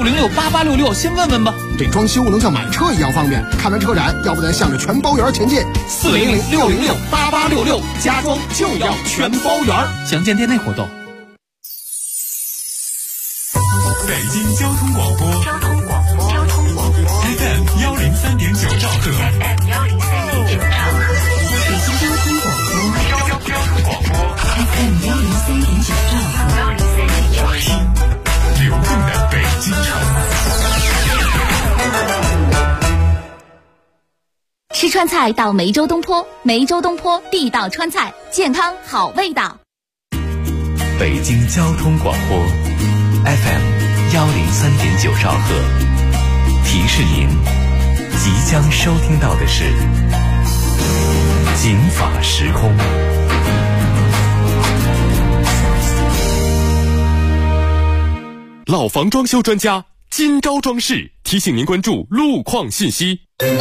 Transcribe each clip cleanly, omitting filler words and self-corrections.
6068866，先问问吧。 这装修能像买车一样方便，看完车展，要不咱向着全包圆前进。 400-606-8866，家装就要全包圆。详见店内活动。 北京交通广播，FM 103.9兆赫， 北京交通广播，FM 103.9兆赫， 流动的北京城。 吃川菜到梅州东坡，梅州东坡地道川菜，健康好味道。 北京交通广播 FM 103.9兆赫，提示您即将收听到的是警法时空。老房装修专家金招装饰提醒您关注路况信息。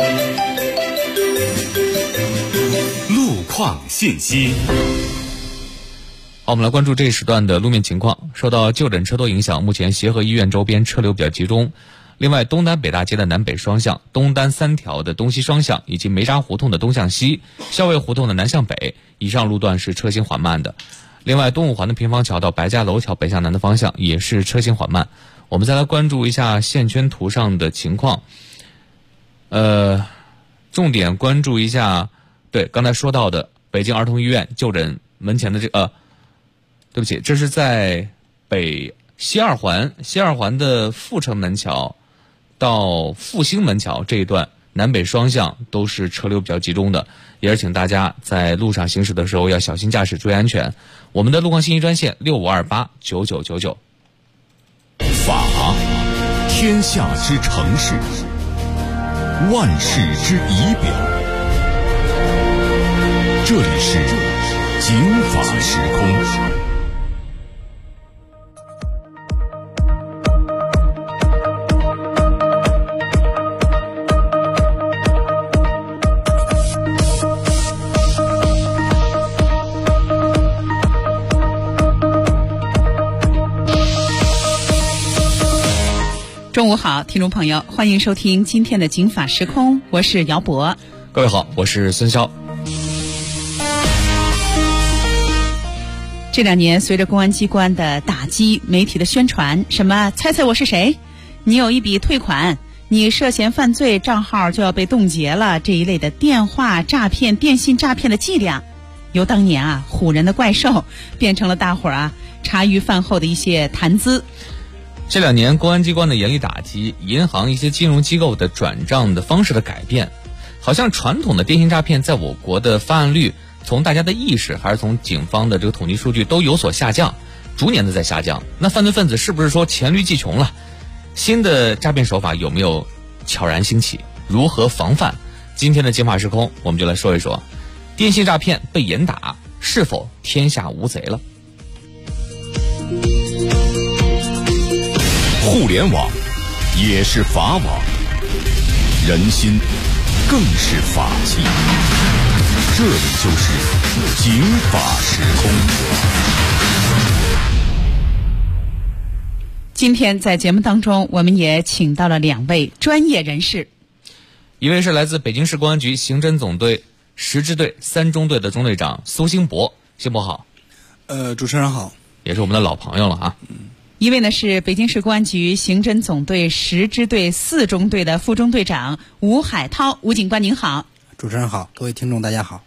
路况信息。 好，我们来关注这一时段的路面情况。受到就诊车多影响，目前协和医院周边车流比较集中。另外，东单北大街的南北双向、东单3条的东西双向，以及梅沙胡同的东向西、校尉胡同的南向北，以上路段是车行缓慢的。另外，东五环的平房桥到白家楼桥北向南的方向也是车行缓慢。我们再来关注一下线圈图上的情况。重点关注一下，对，刚才说到的北京儿童医院就诊门前的对不起，这是在北西二环的阜成门桥到复兴门桥这一段南北双向都是车流比较集中的，也是请大家在路上行驶的时候要小心驾驶，注意安全。我们的路况信息专线65289999。 法，天下之城市，万事之仪表。这里是警法时空。 中午好，听众朋友，欢迎收听今天的警法时空，我是姚博。 各位好，我是孙潇。 这2年随着公安机关的打击，媒体的宣传，什么猜猜我是谁，你有一笔退款，你涉嫌犯罪，账号就要被冻结了，这一类的电话诈骗、电信诈骗的伎俩，由当年唬人的怪兽，变成了大伙儿茶余饭后的一些谈资。 这2年公安机关的严厉打击，银行一些金融机构的转账的方式的改变，好像传统的电信诈骗在我国的发案率，从大家的意识还是从警方的这个统计数据都有所下降，逐年的在下降。那犯罪分子是不是说黔驴技穷了？新的诈骗手法有没有悄然兴起？如何防范？今天的警法时空，我们就来说一说，电信诈骗被严打，是否天下无贼了？ 互联网也是法网，人心更是法器。这里就是警法时空。 今天在节目当中，我们也请到了2位专业人士， 一位是来自北京市公安局刑侦总队10支队3中队的中队长苏兴博，兴博好。 主持人好， 也是我们的老朋友了啊。 一位呢是北京市公安局刑侦总队10支队4中队的副中队长吴海涛，吴警官您好。 主持人好，各位听众大家好。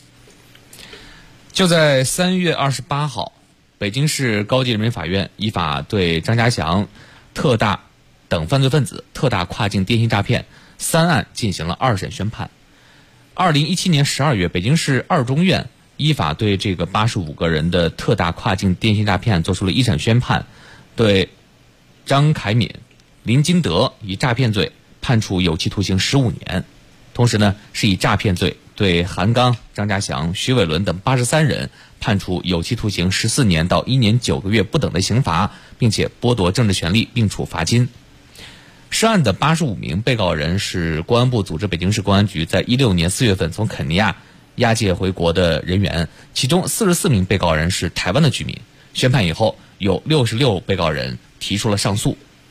就在3月28号，北京市高级人民法院依法对张家祥、特大等犯罪分子特大跨境电信诈骗3案进行了2审宣判。2017年12月，北京市2中院依法对这个85个人的特大跨境电信诈骗案作出了1审宣判，对张凯敏、林金德以诈骗罪判处有期徒刑15年，同时呢是以诈骗罪对韩刚、张家祥、徐伟伦等83人判处有期徒刑14年到1年9个月不等的刑罚，并且剥夺政治权利并处罚金。涉案的85名被告人是公安部组织北京市公安局在16年4月份从肯尼亚押解回国的人员，其中44名被告人是台湾的居民。宣判以后，有66被告人提出了上诉。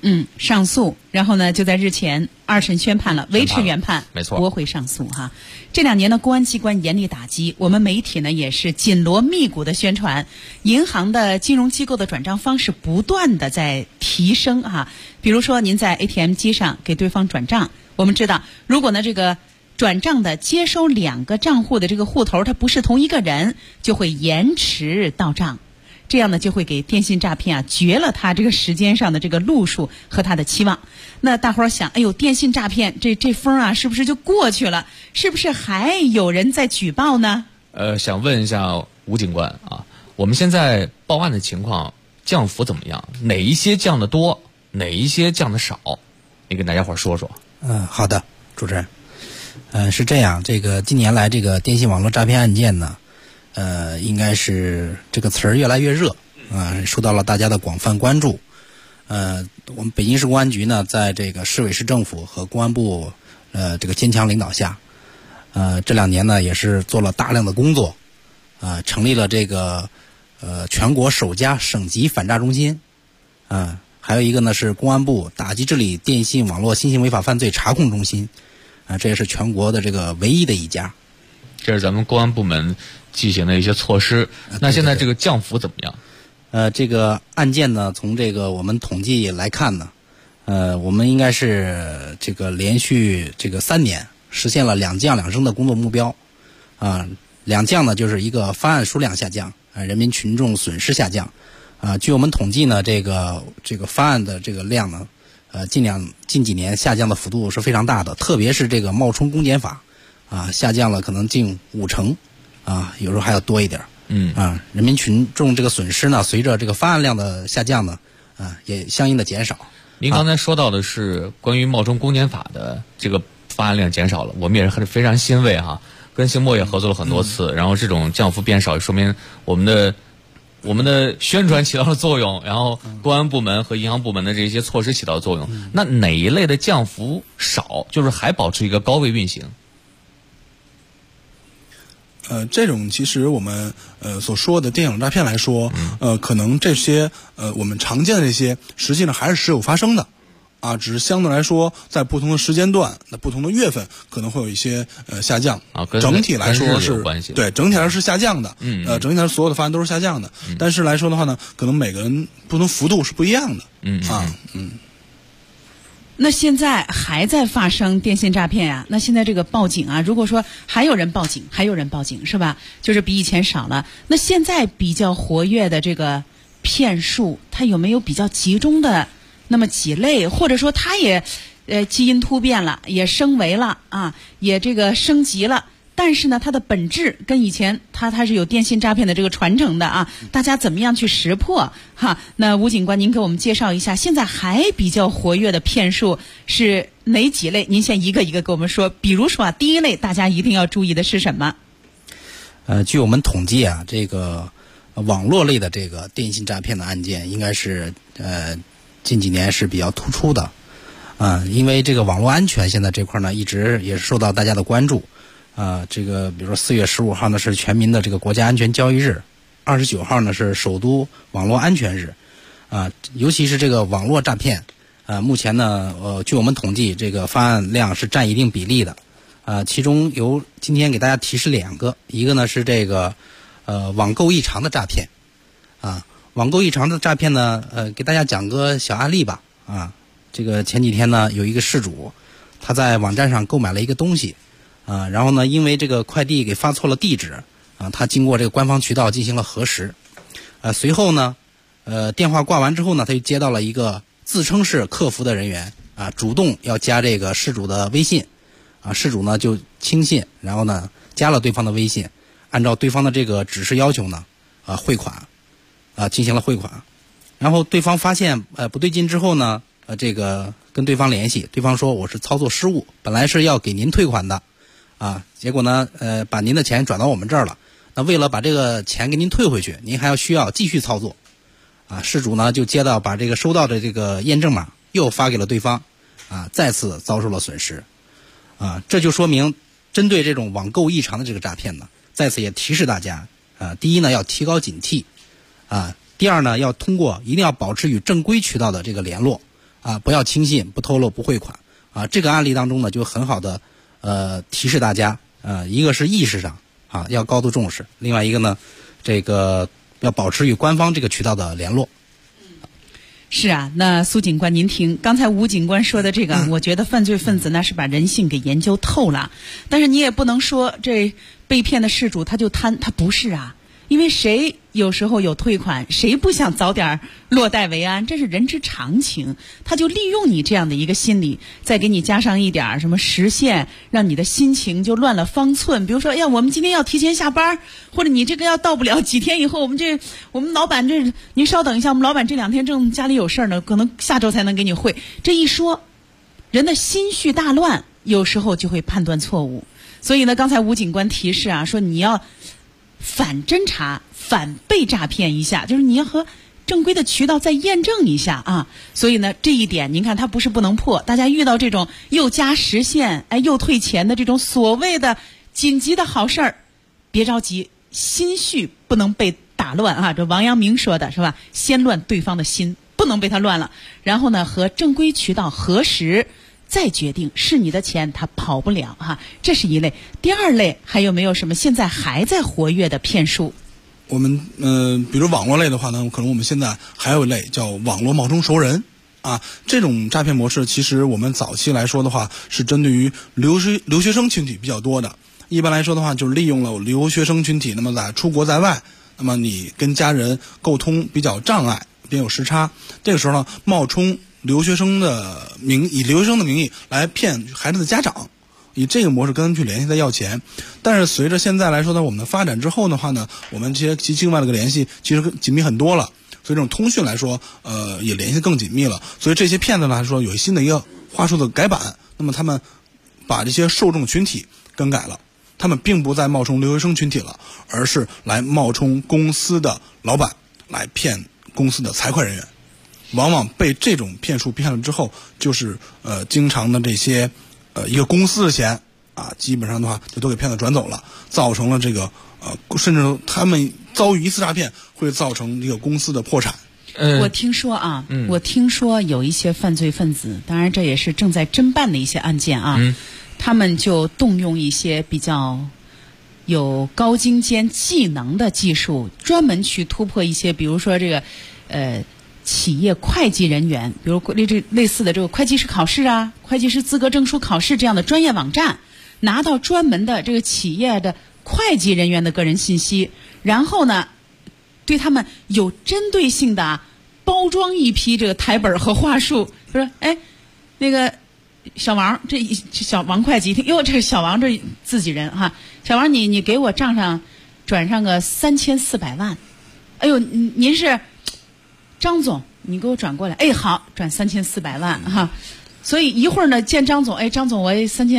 上诉，然后呢就在日前2审宣判了，维持原判， 没错， 驳回上诉哈。这2年呢，公安机关严厉打击，我们媒体呢也是紧锣密鼓的宣传，银行的金融机构的转账方式不断的在提升哈。比如说您在 ATM 机上给对方转账，我们知道，如果呢这个转账的接收2个账户的这个户头它不是同一个人，就会延迟到账。这样呢，就会给电信诈骗绝了他这个时间上的这个路数和他的期望。那大伙儿想，哎呦，电信诈骗这风是不是就过去了？是不是还有人在举报呢？ 想问一下吴警官啊，我们现在报案的情况降幅怎么样？哪一些降的多，哪一些降的少？你跟大家伙说说。 好的，主持人。是这样，这个近年来这个电信网络诈骗案件呢，应该是这个词儿越来越热受到了大家的广泛关注。我们北京市公安局呢，在这个市委市政府和公安部这个坚强领导下，这2年呢也是做了大量的工作，成立了这个全国首家省级反诈中心，还有一个呢是公安部打击治理电信网络新型违法犯罪查控中心，这也是全国的这个唯一的一家。 这是咱们公安部门进行的一些措施。那现在这个降幅怎么样？ 这个案件呢，从这个我们统计来看呢，我们应该是这个连续这个3年实现了2降2升的工作目标。2降呢，就是一个发案数量下降，人民群众损失下降。据我们统计呢，这个发案的这个量呢，近几年下降的幅度是非常大的，特别是这个冒充公检法下降了可能近50%，有时候还要多一点。人民群众这个损失呢，随着这个发案量的下降呢，也相应的减少。 您刚才说到的是关于冒充公检法的这个发案量减少了，我们也是非常欣慰哈。跟星墨也合作了很多次，然后这种降幅变少，说明我们的宣传起到了作用，然后公安部门和银行部门的这些措施起到作用。那哪一类的降幅少，就是还保持一个高位运行？ 这种其实我们所说的电影诈骗来说，可能这些我们常见的这些，实际上还是时有发生的。只是相对来说，在不同的时间段、不同的月份，可能会有一些下降。整体来说是对，整体来说是下降的。整体来说所有的发案都是下降的。但是来说的话呢，可能每个人不同幅度是不一样的。 那现在还在发生电信诈骗那现在这个报警如果说还有人报警是吧？就是比以前少了。那现在比较活跃的这个骗术，它有没有比较集中的那么几类，或者说它也基因突变了，也升维了也这个升级了，但是呢它的本质跟以前它是有电信诈骗的这个传承的大家怎么样去识破那吴警官您给我们介绍一下，现在还比较活跃的骗术是哪几类？您先一个一个给我们说。比如说第一类大家一定要注意的是什么？ 据我们统计这个网络类的这个电信诈骗的案件应该是近几年是比较突出的因为这个网络安全现在这块呢一直也是受到大家的关注这个比如说4月15号呢是全民的这个国家安全教育日，29号呢是首都网络安全日尤其是这个网络诈骗目前呢据我们统计这个发案量是占一定比例的其中由今天给大家提示2个，一个呢是这个网购异常的诈骗网购异常的诈骗呢给大家讲个小案例吧这个前几天呢有一个事主他在网站上购买了一个东西然后呢因为这个快递给发错了地址他经过这个官方渠道进行了核实随后呢电话挂完之后呢他就接到了一个自称是客服的人员主动要加这个事主的微信事主呢就轻信，然后呢加了对方的微信，按照对方的这个指示要求呢汇款进行了汇款，然后对方发现不对劲之后呢这个跟对方联系，对方说我是操作失误，本来是要给您退款的结果呢把您的钱转到我们这儿了，那为了把这个钱给您退回去，您还需要继续操作事主呢就接到把这个收到的这个验证码又发给了对方再次遭受了损失这就说明针对这种网购异常的这个诈骗呢，在此也提示大家第一呢要提高警惕第二呢要一定要保持与正规渠道的这个联络啊，不要轻信、不透露、不汇款啊。这个案例当中呢，就很好的提示大家，一个是意识上啊要高度重视，另外一个呢，这个要保持与官方这个渠道的联络。 是啊，那苏警官您听，刚才吴警官说的这个，我觉得犯罪分子那是把人性给研究透了。但是你也不能说这被骗的事主他就贪，他不是啊。因为谁有时候有退款，谁不想早点落袋为安，这是人之常情。他就利用你这样的一个心理，再给你加上一点什么时限，让你的心情就乱了方寸。比如说，我们今天要提前下班，或者你这个要到不了几天以后，我们老板您稍等一下，我们老板这2天正家里有事呢，可能下周才能给你汇。这一说，人的心绪大乱，有时候就会判断错误。所以呢，刚才吴警官提示啊，说你要反侦查、反被诈骗一下，就是你要和正规的渠道再验证一下啊。所以呢，这一点您看它不是不能破，大家遇到这种又加时限、又退钱的这种所谓的紧急的好事儿，别着急，心绪不能被打乱啊。这王阳明说的是吧？先乱对方的心，不能被他乱了。然后呢，和正规渠道核实。再决定是你的钱，他跑不了哈，这是一类。第二类还有没有什么现在还在活跃的骗术？ 我们比如网络类的话呢，可能我们现在还有一类叫网络冒充熟人啊。这种诈骗模式其实我们早期来说的话，是针对于留学生群体比较多的。一般来说的话，就是利用了留学生群体，那么在出国在外，那么你跟家人沟通比较障碍，别有时差，这个时候呢，冒充以留学生的名义来骗孩子的家长，以这个模式跟他们去联系再要钱。但是随着现在来说呢，我们的发展之后的话呢，我们这些及境外的个联系其实紧密很多了，所以这种通讯来说，也联系更紧密了。所以这些骗子来说，有新的一个话术的改版，那么他们把这些受众群体更改了，他们并不再冒充留学生群体了，而是来冒充公司的老板，来骗公司的财会人员。往往被这种骗术骗了之后，就是经常的这些一个公司的钱啊，基本上的话就都给骗子转走了，造成了这个甚至他们遭遇一次诈骗会造成这个公司的破产。 我听说有一些犯罪分子，当然这也是正在侦办的一些案件啊，他们就动用一些比较有高精尖技能的技术，专门去突破一些，比如说这个企业会计人员，比如类似的这个会计师考试啊、会计师资格证书考试这样的专业网站，拿到专门的这个企业的会计人员的个人信息，然后呢，对他们有针对性的包装一批这个台本和话术，说那个小王，这小王会计一听，哟，这是小王这自己人哈，小王你给我账上转上个3400万，哎呦，您是张总，你给我转过来，好，转3400万哈。所以一会儿呢，见张总，张总，我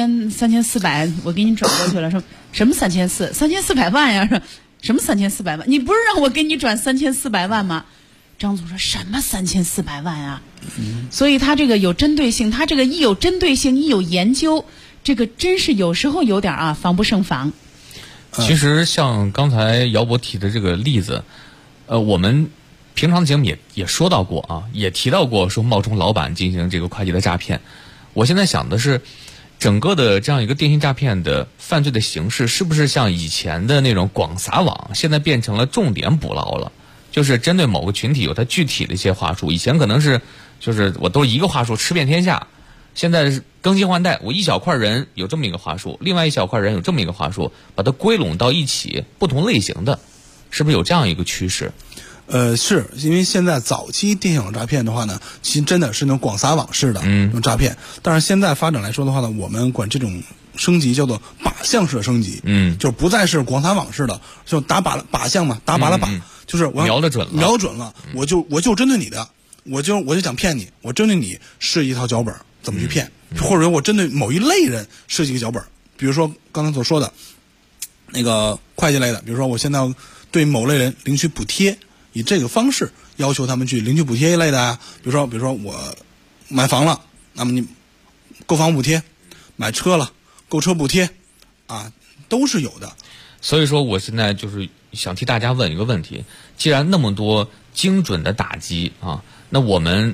3400，我给你转过去了，说什么3400万呀？什么3400万？你不是让我给你转3400万吗？张总说什么3400万啊？所以他这个有针对性，他这个一有针对性，一有研究，这个真是有时候有点防不胜防。 其实像刚才姚博提的这个例子，我们平常节目也说到过啊，也提到过说冒充老板进行这个会计的诈骗。我现在想的是，整个的这样一个电信诈骗的犯罪的形式，是不是像以前的那种广撒网，现在变成了重点捕捞了？就是针对某个群体有它具体的一些话术，以前可能是就是我都一个话术吃遍天下，现在是更新换代，我一小块人有这么一个话术，另外一小块人有这么一个话术，把它归拢到一起，不同类型的，是不是有这样一个趋势？ 是因为现在早期电信网诈骗的话呢，其实真的是那种广撒网式的那种诈骗，但是现在发展来说的话呢，我们管这种升级叫做靶向式的升级，就不再是广撒网式的，就打靶向嘛，打靶了靶，就是我瞄得准了， 我就针对你的，我就想骗你，我针对你设计一套脚本怎么去骗，或者说我针对某一类人设计一个脚本，比如说刚才所说的那个会计类的，比如说我现在要对某类人领取补贴。以这个方式要求他们去领取补贴一类的啊，比如说我买房了，那么你购房补贴，买车了，购车补贴，啊，都是有的。 所以说，我现在就是想替大家问一个问题：既然那么多精准的打击啊，那我们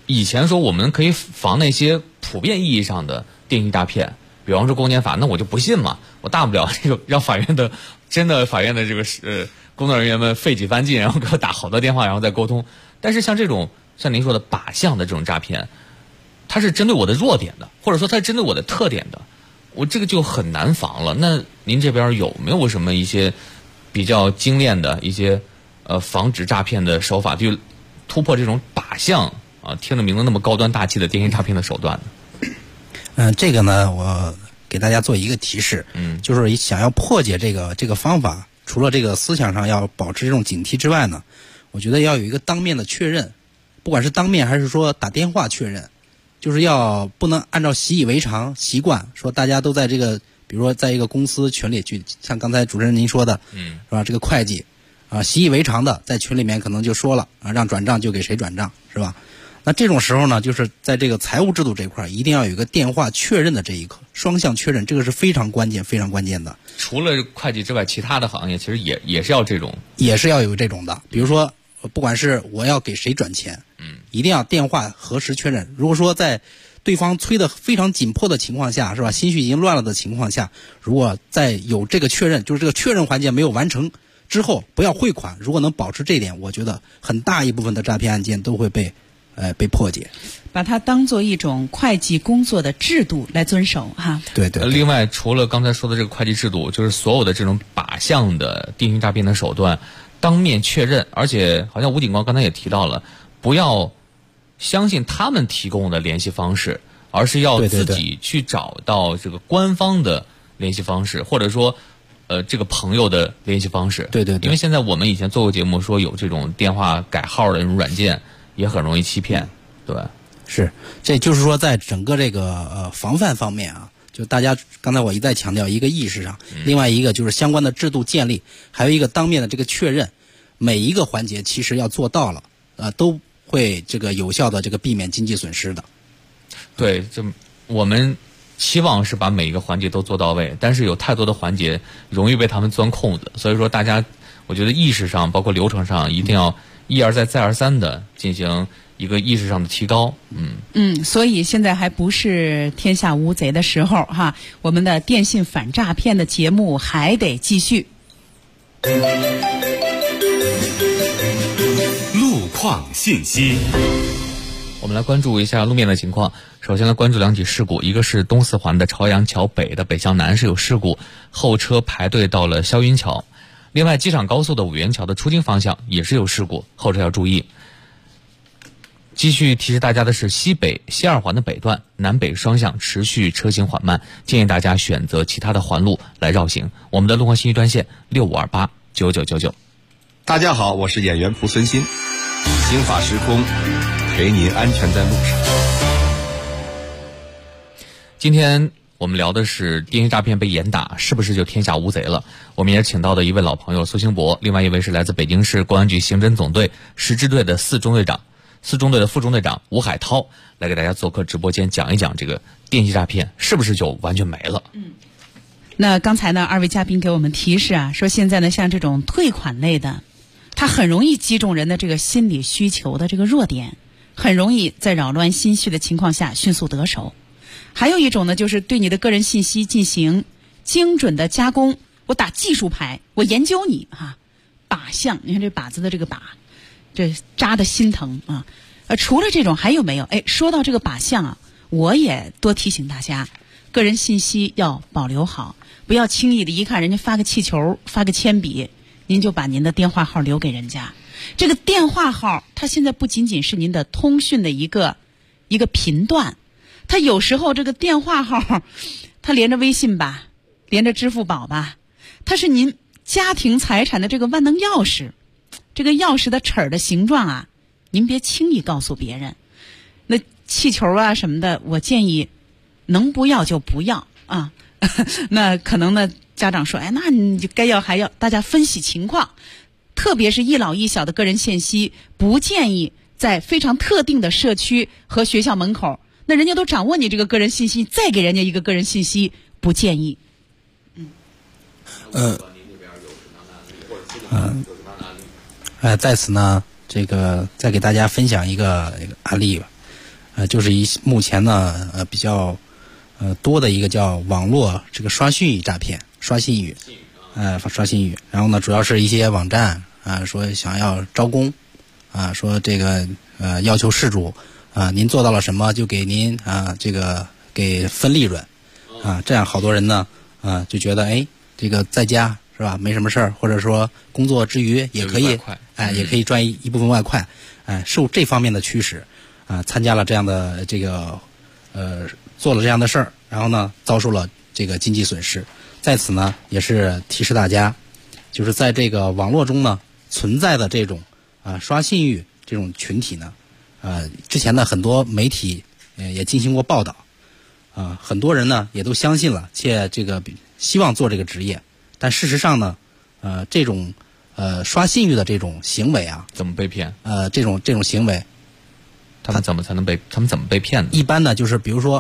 以前说我们可以防那些普遍意义上的电信诈骗，比方说公检法，那我就不信嘛，我大不了这个让法院的这个工作人员们费几番劲，然后给我打好多电话，然后再沟通。但是像这种像您说的靶向的这种诈骗，它是针对我的弱点的，或者说它是针对我的特点的，我这个就很难防了。那您这边有没有什么一些比较精炼的一些防止诈骗的手法，就突破这种靶向啊，听着名字那么高端大气的电信诈骗的手段呢？ 这个呢，我给大家做一个提示，就是想要破解这个方法，除了这个思想上要保持这种警惕之外呢，我觉得要有一个当面的确认，不管是当面还是说打电话确认，就是不能按照习以为常习惯，说大家都在这个，比如说在一个公司群里去，像刚才主持人您说的，是吧？这个会计习以为常的在群里面可能就说了让转账就给谁转账，是吧？那这种时候呢，就是在这个财务制度这块一定要有一个电话确认的这一刻，双向确认，这个是非常关键的。 除了会计之外，其他的行业其实也是要这种， 也是要有这种的。比如说，不管是我要给谁转钱，一定要电话核实确认。如果说在对方催得非常紧迫的情况下，是吧？心绪已经乱了的情况下，如果在有这个确认，就是这个确认环节没有完成之后，不要汇款。如果能保持这一点，我觉得很大一部分的诈骗案件都会被破解。 把它当做一种会计工作的制度来遵守哈。 对。 另外，除了刚才说的这个会计制度，就是所有的这种靶向的电信诈骗的手段，当面确认，而且好像吴警官刚才也提到了，不要相信他们提供的联系方式，而是要自己去找到这个官方的联系方式，或者说这个朋友的联系方式。 对。 因为现在我们以前做过节目说有这种电话改号的这种软件，也很容易欺骗。对， 是，这就是说在整个这个防范方面啊，就大家刚才我一再强调一个意识上，另外一个就是相关的制度建立，还有一个当面的这个确认，每一个环节其实要做到了，都会这个有效的这个避免经济损失的。 对，就我们期望是把每一个环节都做到位，但是有太多的环节容易被他们钻空子，所以说大家我觉得意识上包括流程上一定要一而再再而三的进行一个意识上的提高。 所以现在还不是天下无贼的时候哈，我们的电信反诈骗的节目还得继续。 路况信息， 我们来关注一下路面的情况。首先来关注两起事故，一个是东四环的朝阳桥北的北向南是有事故，后车排队到了霄云桥。另外，机场高速的五元桥的出京方向也是有事故，后车要注意。继续提示大家的是，西北西二环的北段南北双向持续车行缓慢，建议大家选择其他的环路来绕行。我们的路况信息专线65289999。 大家好，我是演员蒲存昕，行法时空，陪您安全在路上。 今天我们聊的是电信诈骗被严打，是不是就天下无贼了？我们也请到的一位老朋友苏兴博，另外一位是来自北京市公安局刑侦总队10支队的4中队的副中队长吴海涛，来给大家做客直播间讲一讲这个电信诈骗是不是就完全没了。 那刚才呢，二位嘉宾给我们提示啊，说现在呢，像这种退款类的，它很容易击中人的这个心理需求的这个弱点，很容易在扰乱心绪的情况下迅速得手。还有一种呢，就是对你的个人信息进行精准的加工，我打技术牌，我研究你靶向，你看这靶子的这个靶，这扎的心疼啊。除了这种还有没有？说到这个靶向啊，我也多提醒大家，个人信息要保留好，不要轻易的一看人家发个气球发个铅笔，您就把您的电话号留给人家。这个电话号它现在不仅仅是您的通讯的一个频段，它有时候这个电话号它连着微信吧，连着支付宝吧，它是您家庭财产的这个万能钥匙。这个钥匙的齿儿的形状啊，您别轻易告诉别人。那气球啊什么的，我建议能不要就不要啊。那可能呢，家长说，那你就该要还要，大家分析情况。特别是一老一小的个人信息，不建议在非常特定的社区和学校门口，那人家都掌握你这个个人信息，再给人家一个个人信息，不建议。 在此呢，这个再给大家分享一个案例吧。 就是目前呢比较多的一个叫网络这个刷信誉诈骗，刷信誉，刷信誉，然后呢主要是一些网站说想要招工说这个要求事主您做到了什么就给您这个给分利润这样好多人呢就觉得这个在家是吧没什么事儿，或者说工作之余也可以也可以赚一部分外快，受这方面的驱使参加了这样的这个做了这样的事儿，然后呢遭受了这个经济损失。在此呢也是提示大家，就是在这个网络中呢存在的这种刷信誉这种群体呢之前的很多媒体也进行过报道很多人呢也都相信了，且这个希望做这个职业，但事实上呢这种刷信誉的这种行为怎么被骗？ 这种行为他们怎么被骗的？ 一般呢就是比如说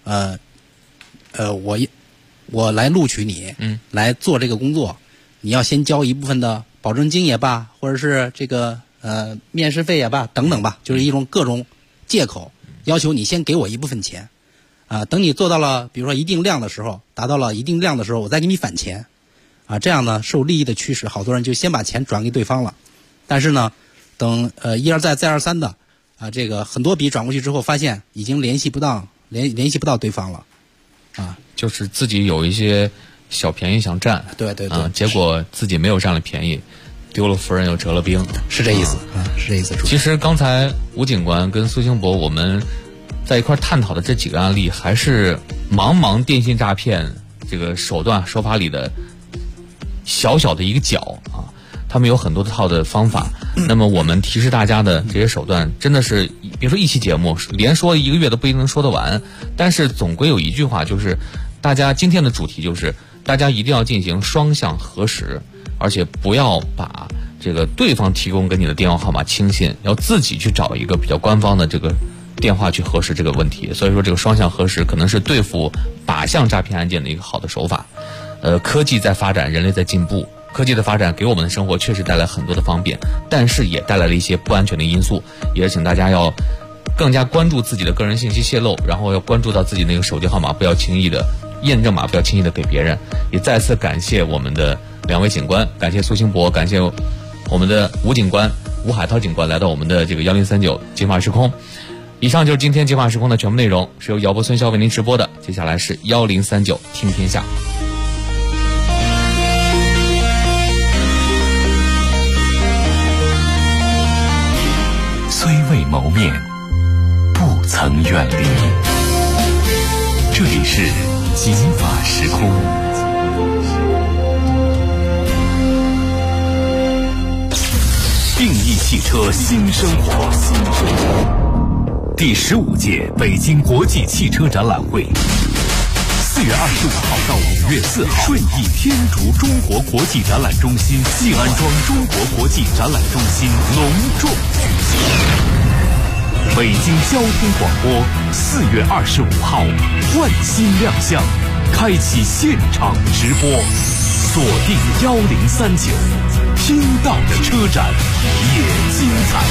我来录取你来做这个工作，你要先交一部分的保证金也罢，或者是这个面试费也罢等等吧，就是一种各种借口要求你先给我一部分钱等你做到了比如说一定量的时候，达到了一定量的时候我再给你返钱这样呢受利益的驱使，好多人就先把钱转给对方了，但是呢等一而再再而三的这个很多笔转过去之后，发现已经联系不到对方了就是自己有一些小便宜想占， 对结果自己没有占了便宜，丢了夫人又折了兵， 是这意思是这意思。 其实刚才吴警官跟苏兴博我们在一块探讨的这几个案例，还是茫电信诈骗这个手段手法里的小小的一个角他们有很多套的方法。那么我们提示大家的这些手段，真的是别说一期节目连说1个月都不一定能说得完，但是总归有一句话，就是大家今天的主题就是大家一定要进行双向核实，而且不要把这个对方提供给你的电话号码轻信，要自己去找一个比较官方的这个电话去核实这个问题。所以说这个双向核实可能是对付靶向诈骗案件的一个好的手法。科技在发展，人类在进步，科技的发展给我们的生活确实带来很多的方便，但是也带来了一些不安全的因素，也请大家要更加关注自己的个人信息泄露，然后要关注到自己那个手机号码不要轻易的验证码，不要轻易的给别人。也再次感谢我们的2位警官，感谢苏兴博，感谢我们的吴警官吴海涛警官来到我们的这个1039警法时空。以上就是今天警法时空的全部内容，是由姚博孙骁为您直播的。接下来是1039听天下。 虽未谋面，不曾远离。这里是警法时空。定义汽车新生活，第15届北京国际汽车展览会，4月25号到5月4号，顺义天竺中国国际展览中心、静安庄中国国际展览中心隆重举行。北京交通广播4月25号换新亮相，开启现场直播，锁定1039，听到的车展也精彩。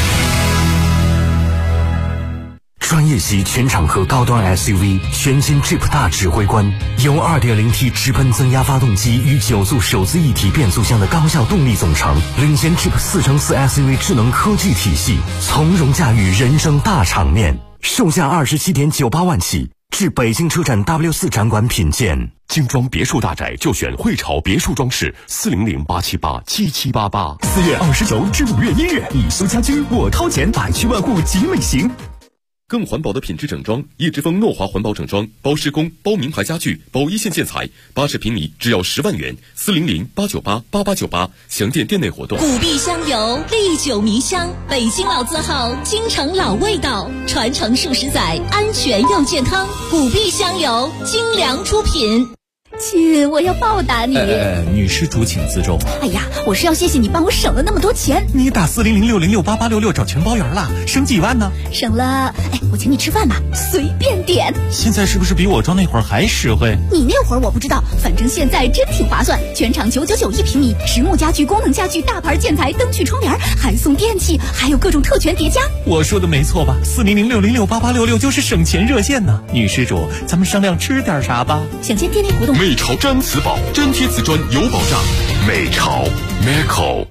专业级全场合高端 SUV 全新 Jeep 大指挥官，由 2.0T 直喷增压发动机与9速手自一体变速箱的高效动力总成，领先 Jeep 4×4 SUV 智能科技体系，从容驾驭人生大场面。售价27.98万起，至北京车展 W4 展馆品鉴。精装别墅大宅就选汇潮别墅装饰，400-878-7788。4月29至5月1日，你苏家居，我掏钱，百区万户集美行。 更环保的品质整装，叶之峰诺华环保整装，包施工，包名牌家具，包一线建材，80平米只要10万元，400-898-8898，详见店内活动。 古碧香油，历久弥香，北京老字号，京城老味道，传承数十载，安全又健康。古碧香油，精良出品。 亲，我要报答你。 女施主请自重。 哎呀，我是要谢谢你帮我省了那么多钱。 你打40060688866找全包圆了，省几万呢？ 省了，我请你吃饭吧，随便点。 现在是不是比我装那会儿还实惠？ 你那会儿我不知道，反正现在真挺划算，全场999一平米，实木家具、功能家具、大牌建材、灯具、窗帘，还送电器，还有各种特权叠加。 我说的没错吧？40060688866就是省钱热线呢。女施主，咱们商量吃点啥吧？ 想见店内活动。 美潮毡瓷宝，粘贴瓷砖有保障。美潮 Meco。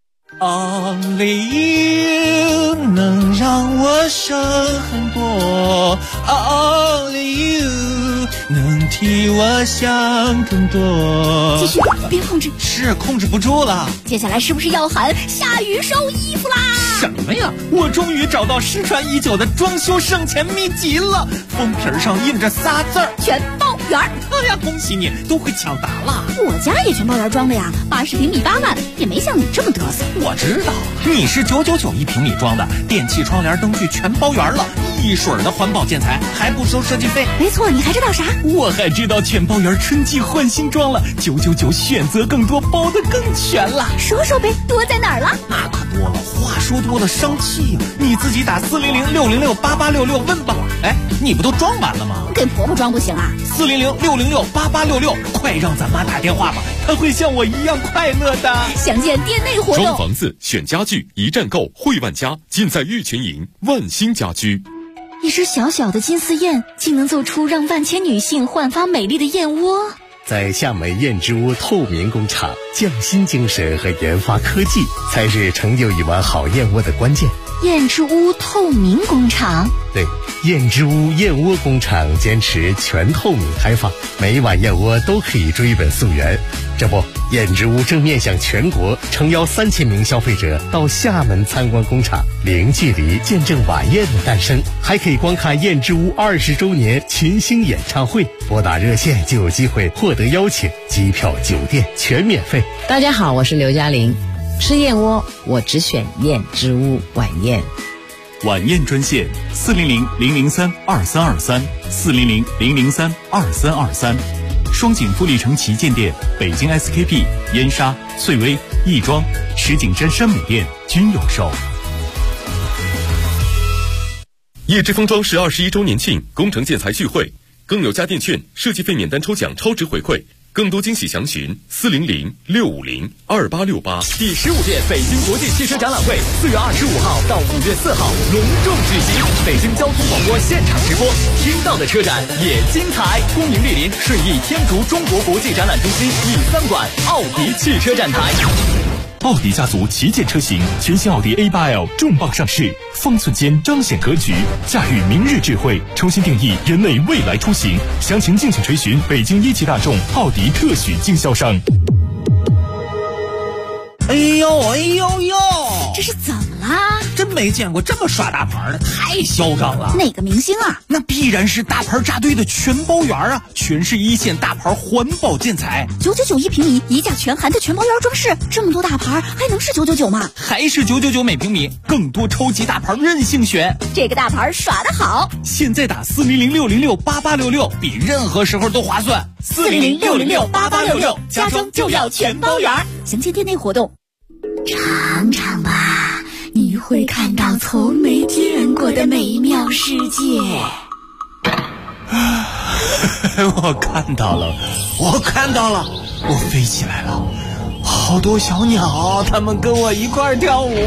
Only you 能让我省很多 ，Only you 能替我想更多。 继续，别控制。 是控制不住了。 接下来是不是要喊下雨收衣服啦？ 什么呀？我终于找到失传已久的装修省钱秘籍了，封皮上印着仨字儿： 全包圆。 哎呀，恭喜你，都会抢答了。 我家也全包圆装的呀，80平米8万，也没像你这么嘚瑟。 我知道，你是999一平米装的，电器、窗帘、灯具全包圆了，一水儿的环保建材，还不收设计费。 没错，你还知道啥？ 我还知道全包圆春季换新装了，999选择更多，包得更全了。 说说呗，多在哪儿了？ 那可多了，话说多了伤气呀。你自己打40060688866问吧。哎，你不都装完了吗？ 给婆婆装不行啊 ？40060688866，快让咱妈打电话吧，她会像我一样快乐的。 详见店内活动。 装房子选家具，一站购汇万家，尽在玉泉营万兴家居。 一只小小的金丝燕，竟能做出让万千女性焕发美丽的燕窝。 在厦门燕之屋透明工厂，匠心精神和研发科技才是成就一碗好燕窝的关键。 燕之屋透明工厂， 对，燕之屋燕窝工厂坚持全透明开放，每一碗燕窝都可以追本溯源。这不，燕之屋正面向全国，诚邀3000名消费者到厦门参观工厂，零距离见证晚宴的诞生，还可以观看燕之屋20周年群星演唱会。拨打热线就有机会获得邀请，机票、酒店全免费。 大家好，我是刘嘉玲。吃燕窝，我只选燕之屋晚宴。 晚宴专线400-003-2323，400-003-2323。双井富力城旗舰店、北京 SKP、燕莎、翠微、亦庄、石景山山姆店均有售。 叶之封装是21周年庆工程建材聚会，更有家电券、设计费免单抽奖超值回馈。更多惊喜详询400-650-2868。 第15届北京国际汽车展览会4月25号到5月4号隆重举行，北京交通广播现场直播，听到的车展也精彩。恭迎莅临顺义天竺中国国际展览中心E3馆奥迪汽车展台。 奥迪家族旗舰车型，全新奥迪 A8L 重磅上市，方寸间彰显格局，驾驭明日智慧，重新定义人类未来出行。详情敬请垂询北京一汽大众奥迪特许经销商。 哎呦， 这是怎么啦？ 真没见过这么耍大牌的，太嚣张了。 哪个明星啊？ 那必然是大牌扎堆的全包圆啊，全是一线大牌环保建材 ，999一平米，一价全含的全包圆装饰，这么多大牌还能是999吗？ 还是999每平米，更多超级大牌任性选。 这个大牌耍得好， 现在打400-606-8866，比任何时候都划算。 400-606-8866，家装就要全包圆。详见店内活动。尝尝吧，你会看到从没见过的美妙世界。 我看到了，我飞起来了，好多小鸟，它们跟我一块儿跳舞。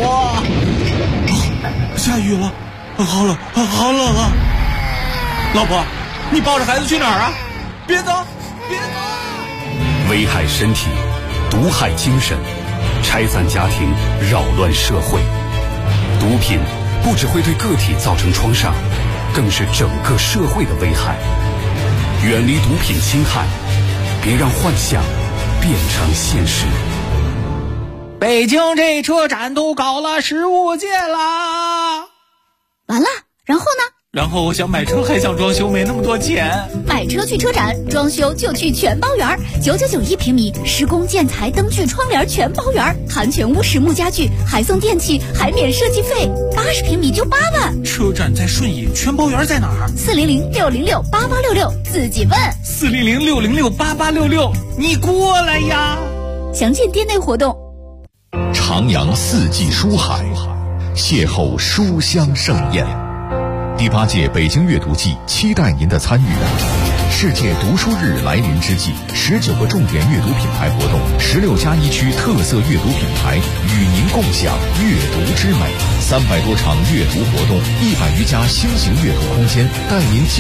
下雨了，好冷啊！老婆，你抱着孩子去哪儿啊？别走！ 危害身体，毒害精神，拆散家庭，扰乱社会。毒品不只会对个体造成创伤，更是整个社会的危害。远离毒品侵害，别让幻想变成现实。 北京这车展都搞了15届啦！ 完了，然后呢？ 然后我想买车还想装修，没那么多钱。 买车去车展，装修就去全包园，999平米，施工建材灯具窗帘全包园，含全屋实木家具，还送电器，还免设计费，80平米就8万。 车展在顺义，全包园在哪儿 400-606-8866，自己问。 400-606-8866，你过来呀！ 详见店内活动。 徜徉四季书海，邂逅书香盛宴。第8届北京阅读季期待您的参与。世界读书日来临之际，19个重点阅读品牌活动，16+1区特色阅读品牌与您共享阅读之美，300多场阅读活动，100余家新型阅读空间，带您